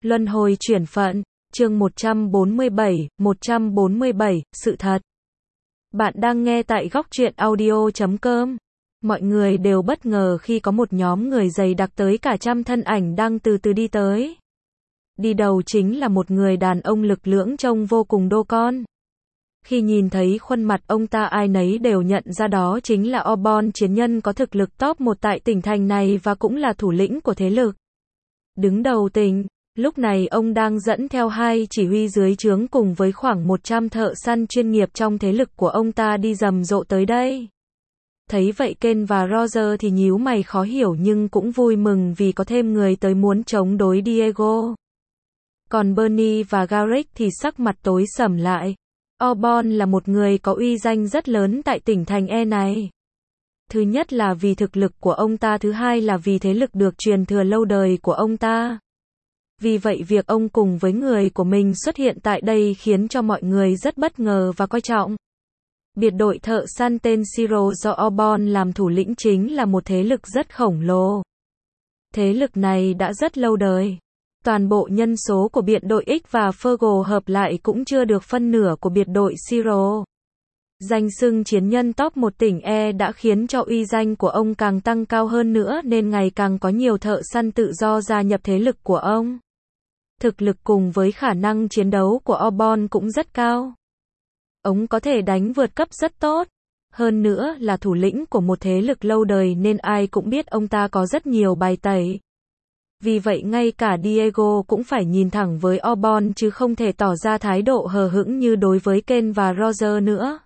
Luân hồi chuyển phận, chương 147, sự thật. Bạn đang nghe tại góc truyện audio.com. Mọi người đều bất ngờ khi có một nhóm người dày đặc tới cả trăm thân ảnh đang từ từ đi tới. Đi đầu chính là một người đàn ông lực lưỡng trông vô cùng đô con. Khi nhìn thấy khuôn mặt ông ta ai nấy đều nhận ra đó chính là Obon, chiến nhân có thực lực top 1 tại tỉnh thành này và cũng là thủ lĩnh của thế lực đứng đầu tỉnh. Lúc này ông đang dẫn theo hai chỉ huy dưới trướng cùng với khoảng 100 thợ săn chuyên nghiệp trong thế lực của ông ta đi rầm rộ tới đây. Thấy vậy Ken và Roger thì nhíu mày khó hiểu nhưng cũng vui mừng vì có thêm người tới muốn chống đối Diego. Còn Bernie và Garrick thì sắc mặt tối sầm lại. Obon là một người có uy danh rất lớn tại tỉnh thành E này. Thứ nhất là vì thực lực của ông ta, thứ hai là vì thế lực được truyền thừa lâu đời của ông ta. Vì vậy việc ông cùng với người của mình xuất hiện tại đây khiến cho mọi người rất bất ngờ và coi trọng. Biệt đội thợ săn tên Siro do Obon làm thủ lĩnh chính là một thế lực rất khổng lồ. Thế lực này đã rất lâu đời. Toàn bộ nhân số của biệt đội X và Fergal hợp lại cũng chưa được phân nửa của biệt đội Siro. Danh xưng chiến nhân top 1 tỉnh E đã khiến cho uy danh của ông càng tăng cao hơn nữa nên ngày càng có nhiều thợ săn tự do gia nhập thế lực của ông. Thực lực cùng với khả năng chiến đấu của Obon cũng rất cao. Ông có thể đánh vượt cấp rất tốt. Hơn nữa là thủ lĩnh của một thế lực lâu đời nên ai cũng biết ông ta có rất nhiều bài tẩy. Vì vậy ngay cả Diego cũng phải nhìn thẳng với Obon chứ không thể tỏ ra thái độ hờ hững như đối với Ken và Roger nữa.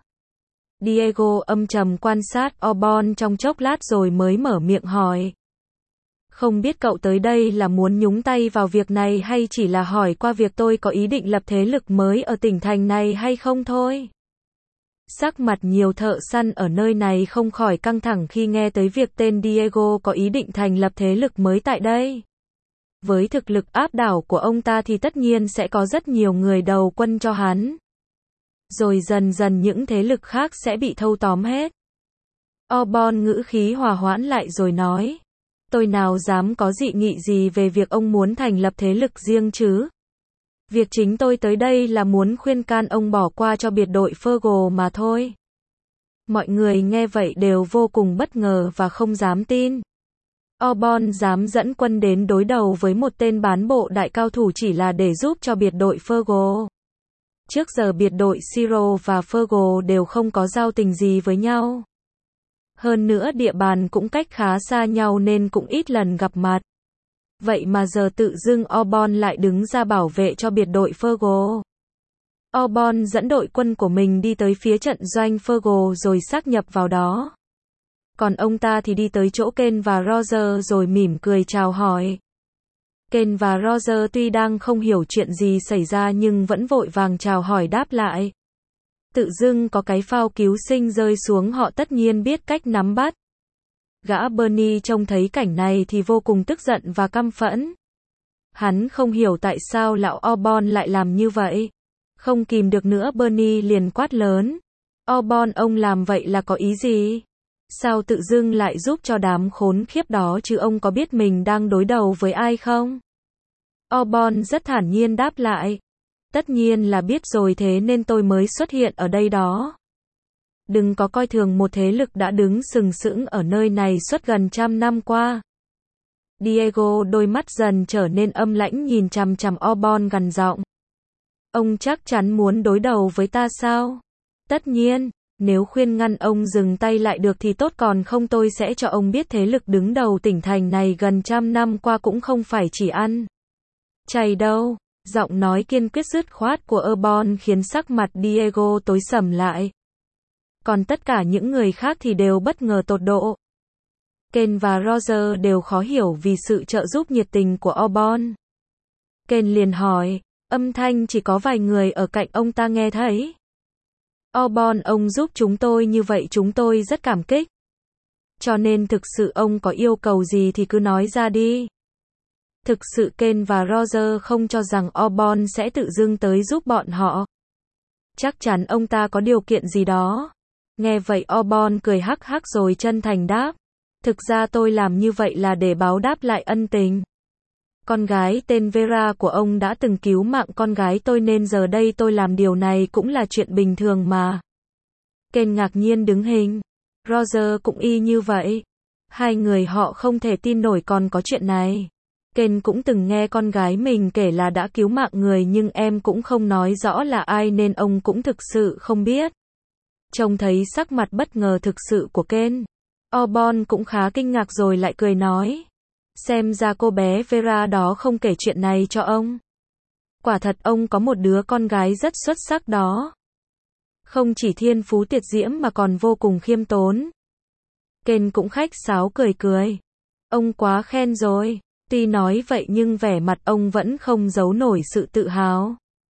Diego âm trầm quan sát Obon trong chốc lát rồi mới mở miệng hỏi. Không biết cậu tới đây là muốn nhúng tay vào việc này hay chỉ là hỏi qua việc tôi có ý định lập thế lực mới ở tỉnh thành này hay không thôi. Sắc mặt nhiều thợ săn ở nơi này không khỏi căng thẳng khi nghe tới việc tên Diego có ý định thành lập thế lực mới tại đây. Với thực lực áp đảo của ông ta thì tất nhiên sẽ có rất nhiều người đầu quân cho hắn. Rồi dần dần những thế lực khác sẽ bị thâu tóm hết. Obon ngữ khí hòa hoãn lại rồi nói. Tôi nào dám có dị nghị gì về việc ông muốn thành lập thế lực riêng chứ. Việc chính tôi tới đây là muốn khuyên can ông bỏ qua cho biệt đội Fergal mà thôi. Mọi người nghe vậy đều vô cùng bất ngờ và không dám tin. Obon dám dẫn quân đến đối đầu với một tên bán bộ đại cao thủ chỉ là để giúp cho biệt đội Fergal. Trước giờ biệt đội Siro và Fergal đều không có giao tình gì với nhau. Hơn nữa địa bàn cũng cách khá xa nhau nên cũng ít lần gặp mặt. Vậy mà giờ tự dưng Obon lại đứng ra bảo vệ cho biệt đội Fergal. Obon dẫn đội quân của mình đi tới phía trận doanh Fergal rồi xác nhập vào đó. Còn ông ta thì đi tới chỗ Ken và Roger rồi mỉm cười chào hỏi. Ken và Roger tuy đang không hiểu chuyện gì xảy ra nhưng vẫn vội vàng chào hỏi đáp lại. Tự dưng có cái phao cứu sinh rơi xuống họ tất nhiên biết cách nắm bắt. Gã Bernie trông thấy cảnh này thì vô cùng tức giận và căm phẫn. Hắn không hiểu tại sao lão Obon lại làm như vậy. Không kìm được nữa Bernie liền quát lớn. Obon ông làm vậy là có ý gì? Sao tự dưng lại giúp cho đám khốn khiếp đó chứ ông có biết mình đang đối đầu với ai không? Obon rất thản nhiên đáp lại. Tất nhiên là biết rồi thế nên tôi mới xuất hiện ở đây đó. Đừng có coi thường một thế lực đã đứng sừng sững ở nơi này suốt gần 100 năm qua. Diego đôi mắt dần trở nên âm lãnh nhìn chằm chằm Obon gằn giọng. Ông chắc chắn muốn đối đầu với ta sao? Tất nhiên, nếu khuyên ngăn ông dừng tay lại được thì tốt còn không tôi sẽ cho ông biết thế lực đứng đầu tỉnh thành này gần 100 năm qua cũng không phải chỉ ăn chay đâu. Giọng nói kiên quyết dứt khoát của Obon khiến sắc mặt Diego tối sầm lại. Còn tất cả những người khác thì đều bất ngờ tột độ. Ken và Roger đều khó hiểu vì sự trợ giúp nhiệt tình của Obon. Ken liền hỏi, âm thanh chỉ có vài người ở cạnh ông ta nghe thấy. Obon ông giúp chúng tôi như vậy chúng tôi rất cảm kích. Cho nên thực sự ông có yêu cầu gì thì cứ nói ra đi. Thực sự Ken và Roger không cho rằng Obon sẽ tự dưng tới giúp bọn họ. Chắc chắn ông ta có điều kiện gì đó. Nghe vậy Obon cười hắc hắc rồi chân thành đáp. Thực ra tôi làm như vậy là để báo đáp lại ân tình. Con gái tên Vera của ông đã từng cứu mạng con gái tôi nên giờ đây tôi làm điều này cũng là chuyện bình thường mà. Ken ngạc nhiên đứng hình. Roger cũng y như vậy. Hai người họ không thể tin nổi còn có chuyện này. Ken cũng từng nghe con gái mình kể là đã cứu mạng người nhưng em cũng không nói rõ là ai nên ông cũng thực sự không biết. Trông thấy sắc mặt bất ngờ thực sự của Ken, Osborn cũng khá kinh ngạc rồi lại cười nói. Xem ra cô bé Vera đó không kể chuyện này cho ông. Quả thật ông có một đứa con gái rất xuất sắc đó. Không chỉ thiên phú tuyệt diễm mà còn vô cùng khiêm tốn. Ken cũng khách sáo cười cười. Ông quá khen rồi. Tuy nói vậy nhưng vẻ mặt ông vẫn không giấu nổi sự tự hào.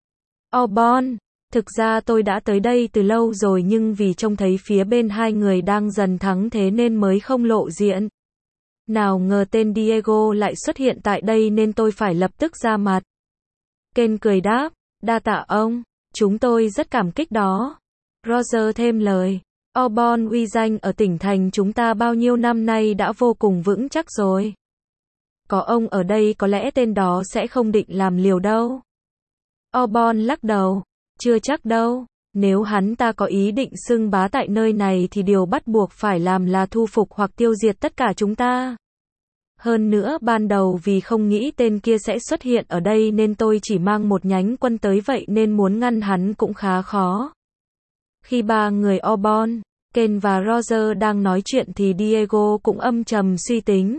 Osborn, thực ra tôi đã tới đây từ lâu rồi nhưng vì trông thấy phía bên hai người đang dần thắng thế nên mới không lộ diện. Nào ngờ tên Diego lại xuất hiện tại đây nên tôi phải lập tức ra mặt. Ken cười đáp, đa tạ ông, chúng tôi rất cảm kích đó. Roger thêm lời, Osborn uy danh ở tỉnh thành chúng ta bao nhiêu năm nay đã vô cùng vững chắc rồi. Có ông ở đây có lẽ tên đó sẽ không định làm liều đâu. Osborn lắc đầu, chưa chắc đâu. Nếu hắn ta có ý định xưng bá tại nơi này thì điều bắt buộc phải làm là thu phục hoặc tiêu diệt tất cả chúng ta. Hơn nữa ban đầu vì không nghĩ tên kia sẽ xuất hiện ở đây nên tôi chỉ mang một nhánh quân tới vậy nên muốn ngăn hắn cũng khá khó. Khi ba người Osborn, Ken và Roger đang nói chuyện thì Diego cũng âm trầm suy tính.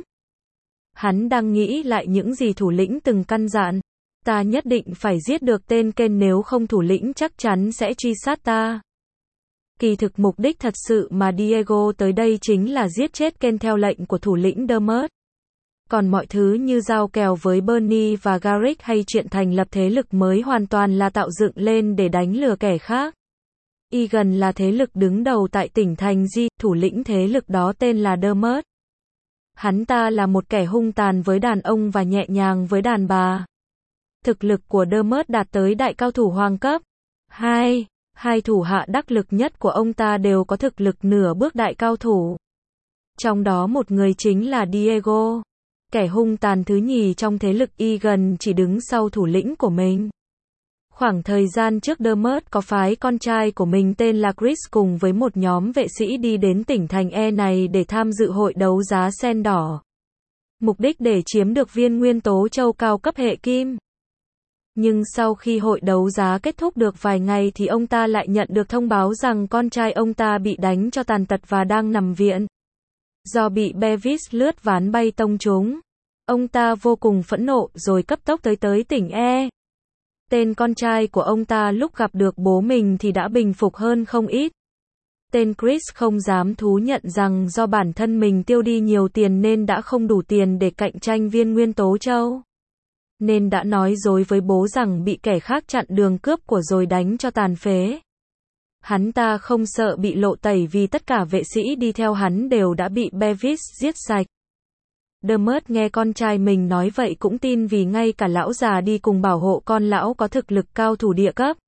Hắn đang nghĩ lại những gì thủ lĩnh từng căn dặn. Ta nhất định phải giết được tên Ken nếu không thủ lĩnh chắc chắn sẽ truy sát ta. Kỳ thực mục đích thật sự mà Diego tới đây chính là giết chết Ken theo lệnh của thủ lĩnh Dermot. Còn mọi thứ như giao kèo với Bernie và Garrick hay chuyện thành lập thế lực mới hoàn toàn là tạo dựng lên để đánh lừa kẻ khác. Egan là thế lực đứng đầu tại tỉnh thành G, thủ lĩnh thế lực đó tên là Dermot. Hắn ta là một kẻ hung tàn với đàn ông và nhẹ nhàng với đàn bà. Thực lực của Dermot đạt tới đại cao thủ hoàng cấp. Hai thủ hạ đắc lực nhất của ông ta đều có thực lực nửa bước đại cao thủ. Trong đó một người chính là Diego. Kẻ hung tàn thứ nhì trong thế lực Egan chỉ đứng sau thủ lĩnh của mình. Khoảng thời gian trước Dermot có phái con trai của mình tên là Chris cùng với một nhóm vệ sĩ đi đến tỉnh thành E này để tham dự hội đấu giá sen đỏ. Mục đích để chiếm được viên nguyên tố châu cao cấp hệ kim. Nhưng sau khi hội đấu giá kết thúc được vài ngày thì ông ta lại nhận được thông báo rằng con trai ông ta bị đánh cho tàn tật và đang nằm viện. Do bị Bevis lướt ván bay tông trúng. Ông ta vô cùng phẫn nộ rồi cấp tốc tới tỉnh E. Tên con trai của ông ta lúc gặp được bố mình thì đã bình phục hơn không ít. Tên Chris không dám thú nhận rằng do bản thân mình tiêu đi nhiều tiền nên đã không đủ tiền để cạnh tranh viên nguyên tố châu. Nên đã nói dối với bố rằng bị kẻ khác chặn đường cướp của rồi đánh cho tàn phế. Hắn ta không sợ bị lộ tẩy vì tất cả vệ sĩ đi theo hắn đều đã bị Bevis giết sạch. Dermot nghe con trai mình nói vậy cũng tin vì ngay cả lão già đi cùng bảo hộ con lão có thực lực cao thủ địa cấp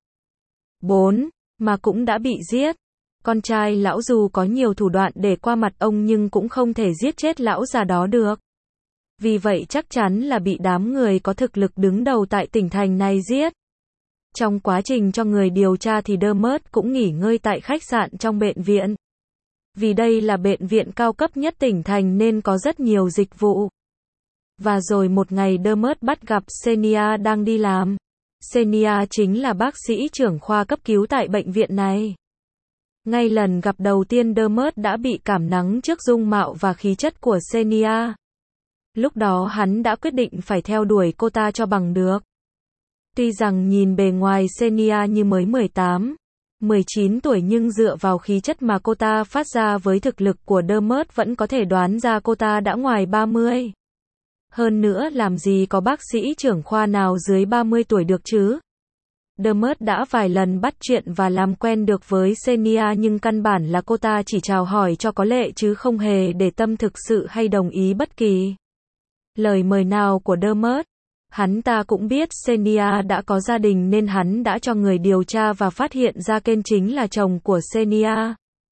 4, mà cũng đã bị giết. Con trai lão dù có nhiều thủ đoạn để qua mặt ông nhưng cũng không thể giết chết lão già đó được. Vì vậy chắc chắn là bị đám người có thực lực đứng đầu tại tỉnh thành này giết. Trong quá trình cho người điều tra thì Dermot cũng nghỉ ngơi tại khách sạn trong bệnh viện. Vì đây là bệnh viện cao cấp nhất tỉnh thành nên có rất nhiều dịch vụ. Và rồi một ngày Dermot bắt gặp Xenia đang đi làm. Xenia chính là bác sĩ trưởng khoa cấp cứu tại bệnh viện này. Ngay lần gặp đầu tiên Dermot đã bị cảm nắng trước dung mạo và khí chất của Xenia. Lúc đó hắn đã quyết định phải theo đuổi cô ta cho bằng được. Tuy rằng nhìn bề ngoài Xenia như mới 18, 19 tuổi nhưng dựa vào khí chất mà cô ta phát ra với thực lực của Dermot vẫn có thể đoán ra cô ta đã ngoài 30. Hơn nữa làm gì có bác sĩ trưởng khoa nào dưới 30 tuổi được chứ. Dermot đã vài lần bắt chuyện và làm quen được với Xenia nhưng căn bản là cô ta chỉ chào hỏi cho có lệ chứ không hề để tâm thực sự hay đồng ý bất kỳ lời mời nào của Dermot. Hắn ta cũng biết Xenia đã có gia đình nên hắn đã cho người điều tra và phát hiện ra Ken chính là chồng của Xenia.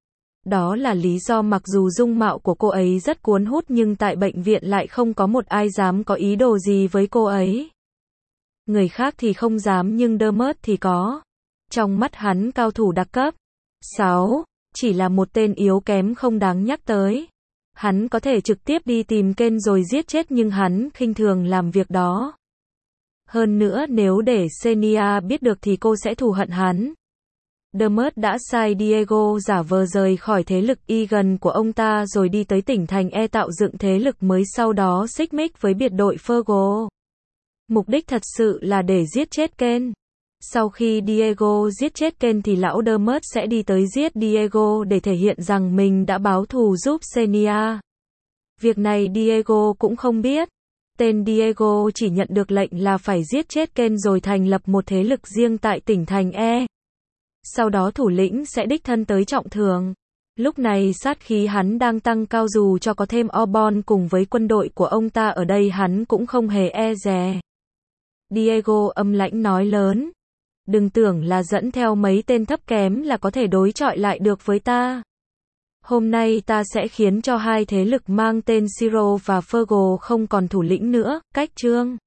Đó là lý do mặc dù dung mạo của cô ấy rất cuốn hút nhưng tại bệnh viện lại không có một ai dám có ý đồ gì với cô ấy. Người khác thì không dám nhưng Dermot thì có. Trong mắt hắn cao thủ đặc cấp. 6. Chỉ là một tên yếu kém không đáng nhắc tới. Hắn có thể trực tiếp đi tìm Ken rồi giết chết nhưng hắn khinh thường làm việc đó. Hơn nữa nếu để Xenia biết được thì cô sẽ thù hận hắn. Dermot đã sai Diego giả vờ rời khỏi thế lực Egan của ông ta rồi đi tới tỉnh thành E tạo dựng thế lực mới, sau đó xích mích với biệt đội Fergal. Mục đích thật sự là để giết chết Ken. Sau khi Diego giết chết Ken thì lão Dermot sẽ đi tới giết Diego để thể hiện rằng mình đã báo thù giúp Xenia. Việc này Diego cũng không biết. Tên Diego chỉ nhận được lệnh là phải giết chết Ken rồi thành lập một thế lực riêng tại tỉnh thành E. Sau đó thủ lĩnh sẽ đích thân tới trọng thưởng. Lúc này sát khí hắn đang tăng cao, dù cho có thêm Obon cùng với quân đội của ông ta ở đây hắn cũng không hề e dè. Diego âm lãnh nói lớn. Đừng tưởng là dẫn theo mấy tên thấp kém là có thể đối chọi lại được với ta. Hôm nay ta sẽ khiến cho hai thế lực mang tên Siro và Fergal không còn thủ lĩnh nữa. Cách chương